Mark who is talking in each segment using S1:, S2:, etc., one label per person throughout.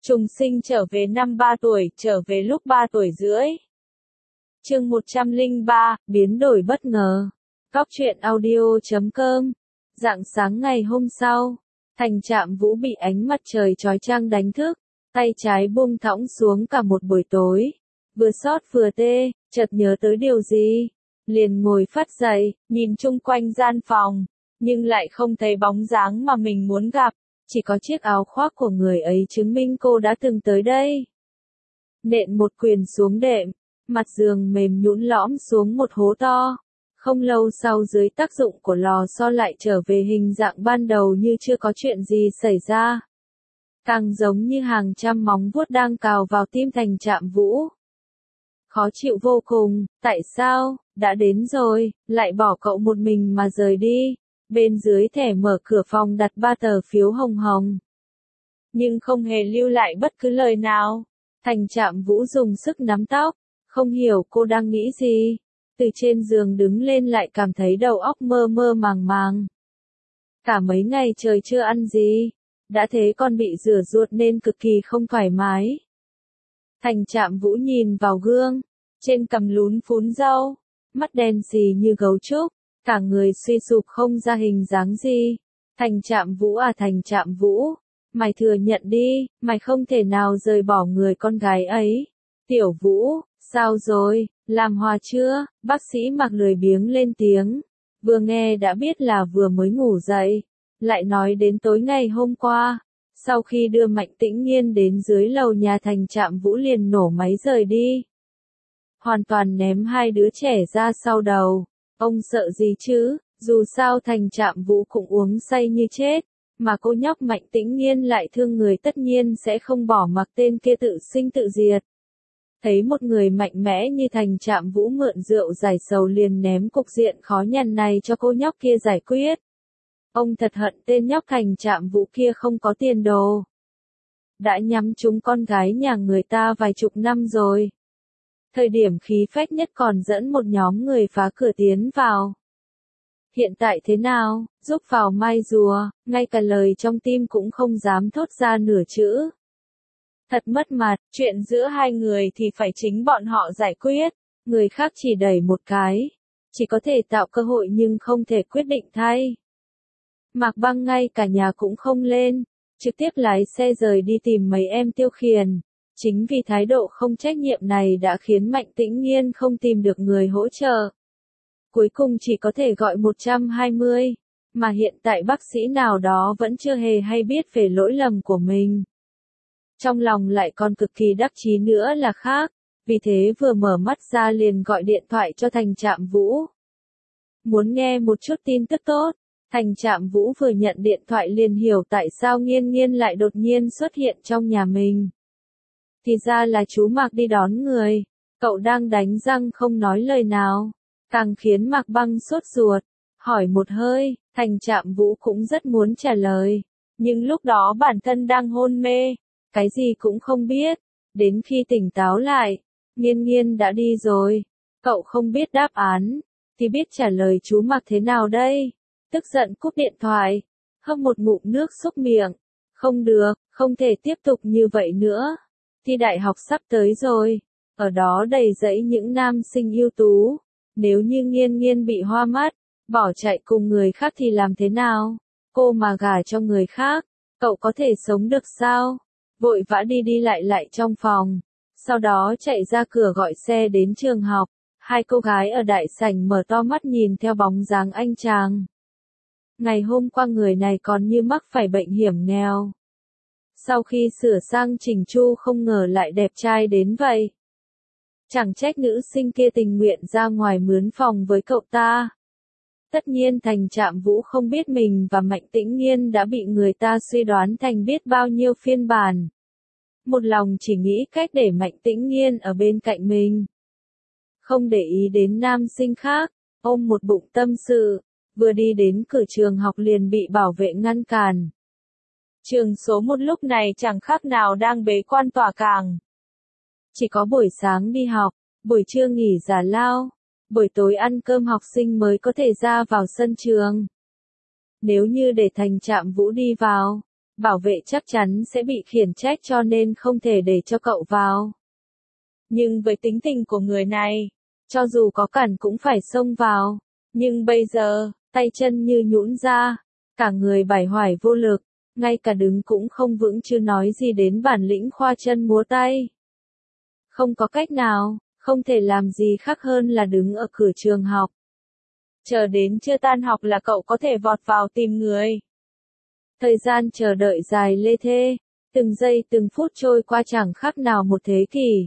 S1: Trùng sinh trở về năm 3 tuổi, trở về lúc 3 tuổi rưỡi. Chương 103, biến đổi bất ngờ. Góc truyện audio.com. Rạng sáng ngày hôm sau, Thành Trạm Vũ bị ánh mặt trời chói chang đánh thức, tay trái buông thõng xuống cả một buổi tối. Vừa xót vừa tê, chợt nhớ tới điều gì, liền ngồi phắt dậy, nhìn chung quanh gian phòng, nhưng lại không thấy bóng dáng mà mình muốn gặp. Chỉ có chiếc áo khoác của người ấy chứng minh cô đã từng tới đây. Nện một quyền xuống đệm, mặt giường mềm nhũn lõm xuống một hố to. Không lâu sau dưới tác dụng của lò xo lại trở về hình dạng ban đầu như chưa có chuyện gì xảy ra. Càng giống như hàng trăm móng vuốt đang cào vào tim Thành Trạm Vũ. Khó chịu vô cùng, tại sao, đã đến rồi, lại bỏ cậu một mình mà rời đi. Bên dưới thẻ mở cửa phòng đặt 3 tờ phiếu hồng hồng. Nhưng không hề lưu lại bất cứ lời nào. Thành Trạm Vũ dùng sức nắm tóc, không hiểu cô đang nghĩ gì. Từ trên giường đứng lên lại cảm thấy đầu óc mơ mơ màng màng. Cả mấy ngày trời chưa ăn gì, đã thế còn bị rửa ruột nên cực kỳ không thoải mái. Thành Trạm Vũ nhìn vào gương, trên cằm lún phún râu, mắt đen xì như gấu trúc. Cả người suy sụp không ra hình dáng gì. Thành Trạm Vũ à, Thành Trạm Vũ, mày thừa nhận đi, mày không thể nào rời bỏ người con gái ấy. Tiểu Vũ, sao rồi, làm hòa chưa? Bác sĩ mặc lười biếng lên tiếng. Vừa nghe đã biết là vừa mới ngủ dậy. Lại nói đến tối ngày hôm qua. Sau khi đưa Mạnh Tĩnh Nhiên đến dưới lầu nhà, Thành Trạm Vũ liền nổ máy rời đi. Hoàn toàn ném hai đứa trẻ ra sau đầu. Ông sợ gì chứ, dù sao Thành Trạm Vũ cũng uống say như chết, mà cô nhóc Mạnh Tĩnh Nhiên lại thương người, tất nhiên sẽ không bỏ mặc tên kia tự sinh tự diệt. Thấy một người mạnh mẽ như Thành Trạm Vũ mượn rượu giải sầu liền ném cục diện khó nhằn này cho cô nhóc kia giải quyết. Ông thật hận tên nhóc Thành Trạm Vũ kia không có tiền đồ. Đã nhắm trúng con gái nhà người ta vài chục năm rồi. Thời điểm khí phách nhất còn dẫn một nhóm người phá cửa tiến vào. Hiện tại thế nào, giúp vào mai rùa, ngay cả lời trong tim cũng không dám thốt ra nửa chữ. Thật mất mặt, chuyện giữa hai người thì phải chính bọn họ giải quyết, người khác chỉ đẩy một cái, chỉ có thể tạo cơ hội nhưng không thể quyết định thay. Mạc Băng ngay cả nhà cũng không lên, trực tiếp lái xe rời đi tìm mấy em tiêu khiển. Chính vì thái độ không trách nhiệm này đã khiến Mạnh Tĩnh Nhiên không tìm được người hỗ trợ. Cuối cùng chỉ có thể gọi 120, mà hiện tại bác sĩ nào đó vẫn chưa hề hay biết về lỗi lầm của mình. Trong lòng lại còn cực kỳ đắc chí nữa là khác, vì thế vừa mở mắt ra liền gọi điện thoại cho Thành Trạm Vũ. Muốn nghe một chút tin tức tốt. Thành Trạm Vũ vừa nhận điện thoại liền hiểu tại sao Nghiên Nghiên lại đột nhiên xuất hiện trong nhà mình. Thì ra là chú Mạc đi đón người, cậu đang đánh răng không nói lời nào, càng khiến Mạc Băng sốt ruột, hỏi một hơi. Thành Trạm Vũ cũng rất muốn trả lời, nhưng lúc đó bản thân đang hôn mê, cái gì cũng không biết, đến khi tỉnh táo lại, Nghiên Nghiên đã đi rồi, cậu không biết đáp án, thì biết trả lời chú Mạc thế nào đây, tức giận cúp điện thoại, hấp một ngụm nước xúc miệng, không được, không thể tiếp tục như vậy nữa. Thi đại học sắp tới rồi, ở đó đầy rẫy những nam sinh ưu tú, nếu như Nghiên Nghiên bị hoa mắt, bỏ chạy cùng người khác thì làm thế nào? Cô mà gả cho người khác, cậu có thể sống được sao? Vội vã đi đi lại trong phòng, sau đó chạy ra cửa gọi xe đến trường học. Hai cô gái ở đại sảnh mở to mắt nhìn theo bóng dáng anh chàng. Ngày hôm qua người này còn như mắc phải bệnh hiểm nghèo. Sau khi sửa sang chỉnh chu không ngờ lại đẹp trai đến vậy. Chẳng trách nữ sinh kia tình nguyện ra ngoài mướn phòng với cậu ta. Tất nhiên Thành Trạm Vũ không biết mình và Mạnh Tĩnh Nhiên đã bị người ta suy đoán thành biết bao nhiêu phiên bản. Một lòng chỉ nghĩ cách để Mạnh Tĩnh Nhiên ở bên cạnh mình. Không để ý đến nam sinh khác, ôm một bụng tâm sự, vừa đi đến cửa trường học liền bị bảo vệ ngăn cản. Trường số 1 lúc này chẳng khác nào đang bế quan tỏa cảng. Chỉ có buổi sáng đi học, buổi trưa nghỉ giải lao, buổi tối ăn cơm học sinh mới có thể ra vào sân trường. Nếu như để Thành Trạm Vũ đi vào, bảo vệ chắc chắn sẽ bị khiển trách cho nên không thể để cho cậu vào. Nhưng với tính tình của người này, cho dù có cản cũng phải xông vào. Nhưng bây giờ, tay chân như nhũn ra, cả người bải hoài vô lực, ngay cả đứng cũng không vững chứ nói gì đến bản lĩnh khoa chân múa tay. Không có cách nào, không thể làm gì khác hơn là đứng ở cửa trường học. Chờ đến chưa tan học là cậu có thể vọt vào tìm người. Thời gian chờ đợi dài lê thê, từng giây từng phút trôi qua chẳng khác nào một thế kỷ.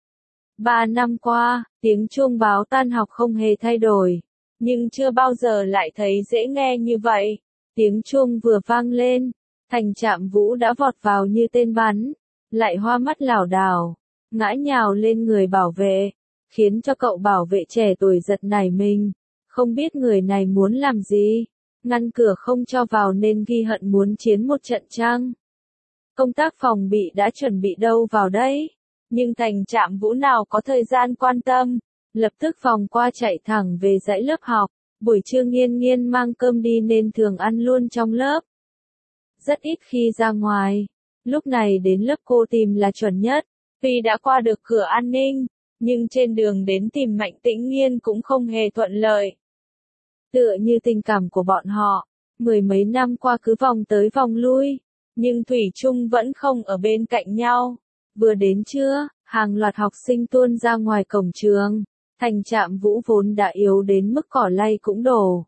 S1: 3 năm qua, tiếng chuông báo tan học không hề thay đổi, nhưng chưa bao giờ lại thấy dễ nghe như vậy. Tiếng chuông vừa vang lên, Thành Trạm Vũ đã vọt vào như tên bắn, lại hoa mắt lảo đảo, ngã nhào lên người bảo vệ, khiến cho cậu bảo vệ trẻ tuổi giật nảy mình, không biết người này muốn làm gì, ngăn cửa không cho vào nên ghi hận muốn chiến một trận chăng? Công tác phòng bị đã chuẩn bị đâu vào đấy, nhưng Thành Trạm Vũ nào có thời gian quan tâm, lập tức vòng qua chạy thẳng về dãy lớp học. Buổi trưa Nghiên Nghiên mang cơm đi nên thường ăn luôn trong lớp. Rất ít khi ra ngoài, lúc này đến lớp cô tìm là chuẩn nhất. Tuy đã qua được cửa an ninh, nhưng trên đường đến tìm Mạnh Tĩnh Nghiên cũng không hề thuận lợi. Tựa như tình cảm của bọn họ, mười mấy năm qua cứ vòng tới vòng lui, nhưng thủy chung vẫn không ở bên cạnh nhau. Vừa đến trưa, hàng loạt học sinh tuôn ra ngoài cổng trường. Thành Trạm Vũ vốn đã yếu đến mức cỏ lay cũng đổ.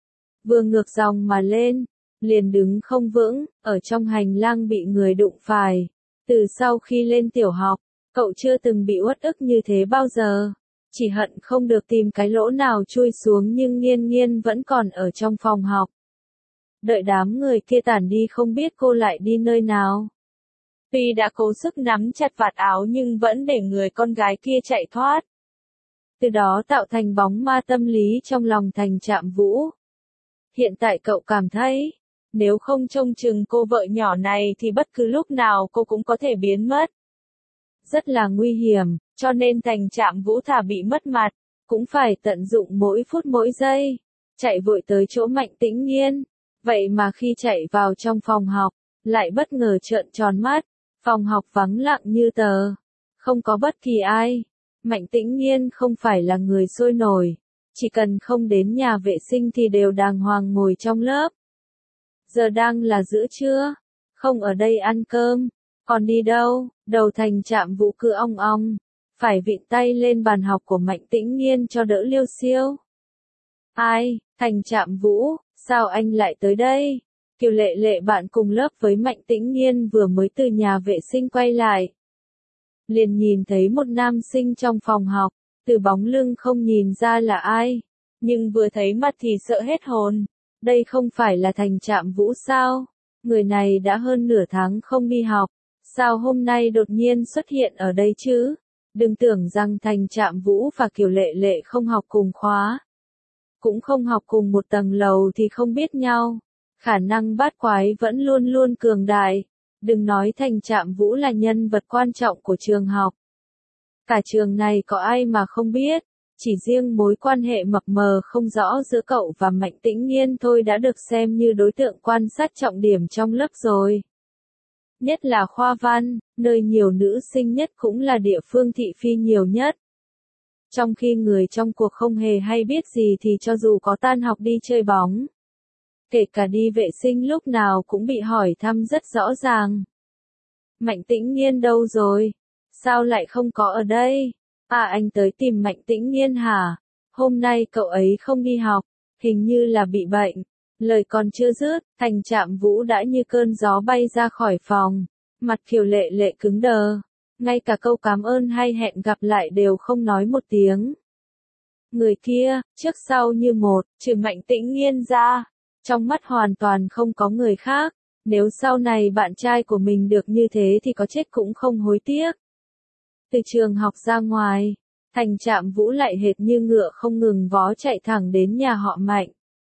S1: Vừa ngược dòng mà lên, liền đứng không vững, ở trong hành lang bị người đụng phải. Từ sau khi lên tiểu học, cậu chưa từng bị uất ức như thế bao giờ. Chỉ hận không được tìm cái lỗ nào chui xuống nhưng Nghiên Nghiên vẫn còn ở trong phòng học. Đợi đám người kia tản đi không biết cô lại đi nơi nào. Tuy đã cố sức nắm chặt vạt áo nhưng vẫn để người con gái kia chạy thoát. Từ đó tạo thành bóng ma tâm lý trong lòng Thành Trạm Vũ. Hiện tại cậu cảm thấy, nếu không trông chừng cô vợ nhỏ này thì bất cứ lúc nào cô cũng có thể biến mất. Rất là nguy hiểm, cho nên Thành Trạm Vũ thà bị mất mặt, cũng phải tận dụng mỗi phút mỗi giây, chạy vội tới chỗ Mạnh Tĩnh Nghiên. Vậy mà khi chạy vào trong phòng học, lại bất ngờ trợn tròn mắt, phòng học vắng lặng như tờ, không có bất kỳ ai. Mạnh Tĩnh Nghiên không phải là người sôi nổi, chỉ cần không đến nhà vệ sinh thì đều đàng hoàng ngồi trong lớp. Giờ đang là giữa trưa, không ở đây ăn cơm, còn đi đâu? Đầu Thành Trạm Vũ cứ ong ong, phải vịn tay lên bàn học của Mạnh Tĩnh Nghiên cho đỡ liêu xiêu. Ai? Thành Trạm Vũ, sao anh lại tới đây? Kiều Lệ Lệ bạn cùng lớp với Mạnh Tĩnh Nghiên vừa mới từ nhà vệ sinh quay lại. Liền nhìn thấy một nam sinh trong phòng học, từ bóng lưng không nhìn ra là ai, nhưng vừa thấy mặt thì sợ hết hồn. Đây không phải là Thành Trạm Vũ sao? Người này đã hơn nửa tháng không đi học, sao hôm nay đột nhiên xuất hiện ở đây chứ? Đừng tưởng rằng Thành Trạm Vũ và Kiều Lệ Lệ không học cùng khóa, cũng không học cùng một tầng lầu thì không biết nhau. Khả năng bát quái vẫn luôn luôn cường đại. Đừng nói Thành Trạm Vũ là nhân vật quan trọng của trường học. Cả trường này có ai mà không biết, chỉ riêng mối quan hệ mập mờ không rõ giữa cậu và Mạnh Tĩnh Nghiên thôi đã được xem như đối tượng quan sát trọng điểm trong lớp rồi. Nhất là khoa văn, nơi nhiều nữ sinh nhất cũng là địa phương thị phi nhiều nhất. Trong khi người trong cuộc không hề hay biết gì thì cho dù có tan học đi chơi bóng, kể cả đi vệ sinh lúc nào cũng bị hỏi thăm rất rõ ràng. Mạnh Tĩnh Nghiên đâu rồi? Sao lại không có ở đây? À anh tới tìm Mạnh Tĩnh Nghiên hả? Hôm nay cậu ấy không đi học, hình như là bị bệnh. Lời còn chưa dứt, Thành Trạm Vũ đã như cơn gió bay ra khỏi phòng. Mặt Kiều Lệ Lệ cứng đờ. Ngay cả câu cảm ơn hay hẹn gặp lại đều không nói một tiếng. Người kia, trước sau như một, trừ Mạnh Tĩnh Nghiên ra, trong mắt hoàn toàn không có người khác. Nếu sau này bạn trai của mình được như thế thì có chết cũng không hối tiếc. Từ trường học ra ngoài, Thành Trạm Vũ lại hệt như ngựa không ngừng vó chạy thẳng đến nhà họ Mạnh.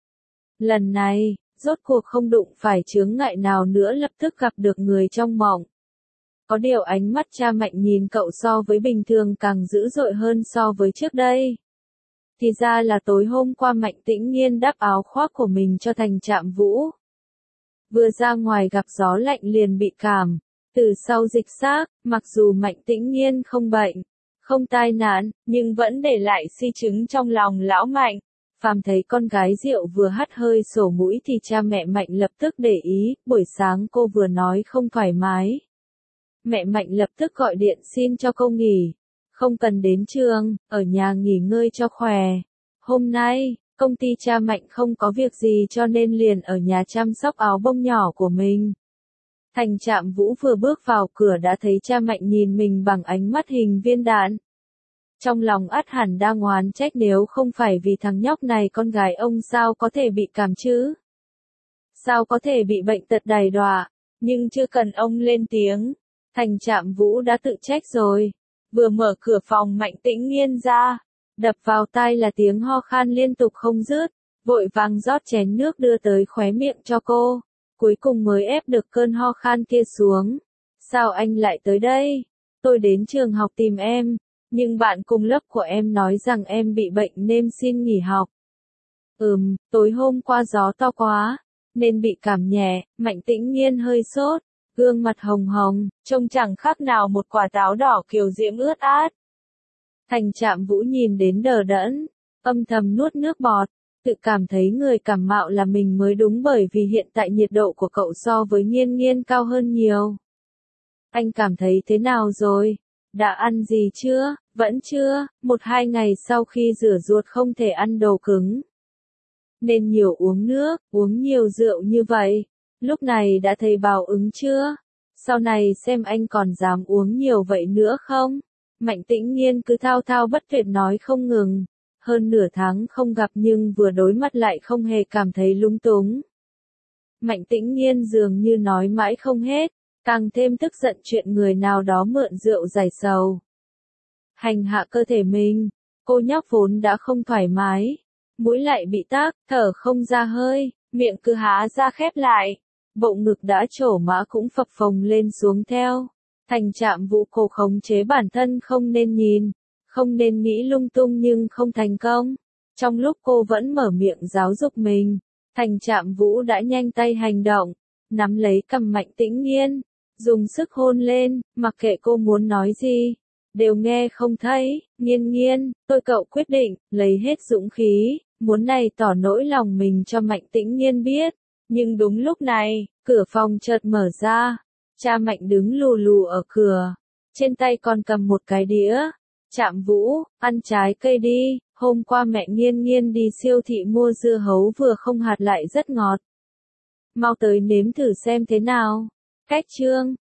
S1: Lần này, rốt cuộc không đụng phải chướng ngại nào nữa, lập tức gặp được người trong mộng. Có điều ánh mắt cha Mạnh nhìn cậu so với bình thường càng dữ dội hơn so với trước đây. Thì ra là tối hôm qua Mạnh Tĩnh Nghiên đắp áo khoác của mình cho Thành Trạm Vũ. vừa ra ngoài gặp gió lạnh liền bị cảm. Từ sau dịch xác, mặc dù Mạnh Tĩnh Nghiên không bệnh, không tai nạn, nhưng vẫn để lại di chứng trong lòng lão Mạnh. Phàm thấy con gái rượu vừa hắt hơi sổ mũi thì cha mẹ Mạnh lập tức để ý, buổi sáng cô vừa nói không thoải mái. Mẹ Mạnh lập tức gọi điện xin cho cô nghỉ, không cần đến trường, ở nhà nghỉ ngơi cho khỏe. Hôm nay, công ty cha Mạnh không có việc gì cho nên liền ở nhà chăm sóc áo bông nhỏ của mình. Thành Trạm Vũ vừa bước vào cửa đã thấy cha Mạnh nhìn mình bằng ánh mắt hình viên đạn. Trong lòng ắt hẳn đang oán trách nếu không phải vì thằng nhóc này con gái ông sao có thể bị cảm chứ? Sao có thể bị bệnh tật đày đọa? Nhưng chưa cần ông lên tiếng, Thành Trạm Vũ đã tự trách rồi. Vừa mở cửa phòng Mạnh Tĩnh Nghiên ra, đập vào tai là tiếng ho khan liên tục không dứt, vội vàng rót chén nước đưa tới khóe miệng cho cô, cuối cùng mới ép được cơn ho khan kia xuống. Sao anh lại tới đây? Tôi đến trường học tìm em, nhưng bạn cùng lớp của em nói rằng em bị bệnh nên xin nghỉ học. Tối hôm qua gió to quá, nên bị cảm nhẹ. Mạnh Tĩnh Nghiên hơi sốt, gương mặt hồng hồng, trông chẳng khác nào một quả táo đỏ kiều diễm ướt át. Thành Trạm Vũ nhìn đến đờ đẫn, âm thầm nuốt nước bọt, tự cảm thấy người cảm mạo là mình mới đúng bởi vì hiện tại nhiệt độ của cậu so với Nghiên Nghiên cao hơn nhiều. Anh cảm thấy thế nào rồi? Đã ăn gì chưa? Vẫn chưa, 1-2 ngày sau khi rửa ruột không thể ăn đồ cứng. Nên nhiều uống nước, uống nhiều rượu như vậy. Lúc này đã thấy báo ứng chưa? Sau này xem anh còn dám uống nhiều vậy nữa không? Mạnh Tĩnh Nghiên cứ thao thao bất tuyệt nói không ngừng. Hơn nửa tháng không gặp nhưng vừa đối mặt lại không hề cảm thấy lung túng. Mạnh Tĩnh Nghiên dường như nói mãi không hết, càng thêm tức giận chuyện người nào đó mượn rượu giải sầu. Hành hạ cơ thể mình, cô nhóc vốn đã không thoải mái, mũi lại bị tắc, thở không ra hơi, miệng cứ há ra khép lại, bộ ngực đã trổ mã cũng phập phồng lên xuống theo. Thành Trạm Vũ cố khống chế bản thân không nên nhìn, không nên nghĩ lung tung nhưng không thành công. Trong lúc cô vẫn mở miệng giáo dục mình, Thành Trạm Vũ đã nhanh tay hành động, nắm lấy cằm Mạnh Tĩnh Nghiên, dùng sức hôn lên, mặc kệ cô muốn nói gì, đều nghe không thấy. Nghiên Nghiên, tôi cậu quyết định, lấy hết dũng khí, muốn này tỏ nỗi lòng mình cho Mạnh Tĩnh Nghiên biết. Nhưng đúng lúc này, cửa phòng chợt mở ra, cha Mạnh đứng lù lù ở cửa, trên tay còn cầm một cái đĩa. Trạm Vũ, ăn trái cây đi, hôm qua mẹ Nghiên Nghiên đi siêu thị mua dưa hấu vừa không hạt lại rất ngọt. Mau tới nếm thử xem thế nào. Cách chương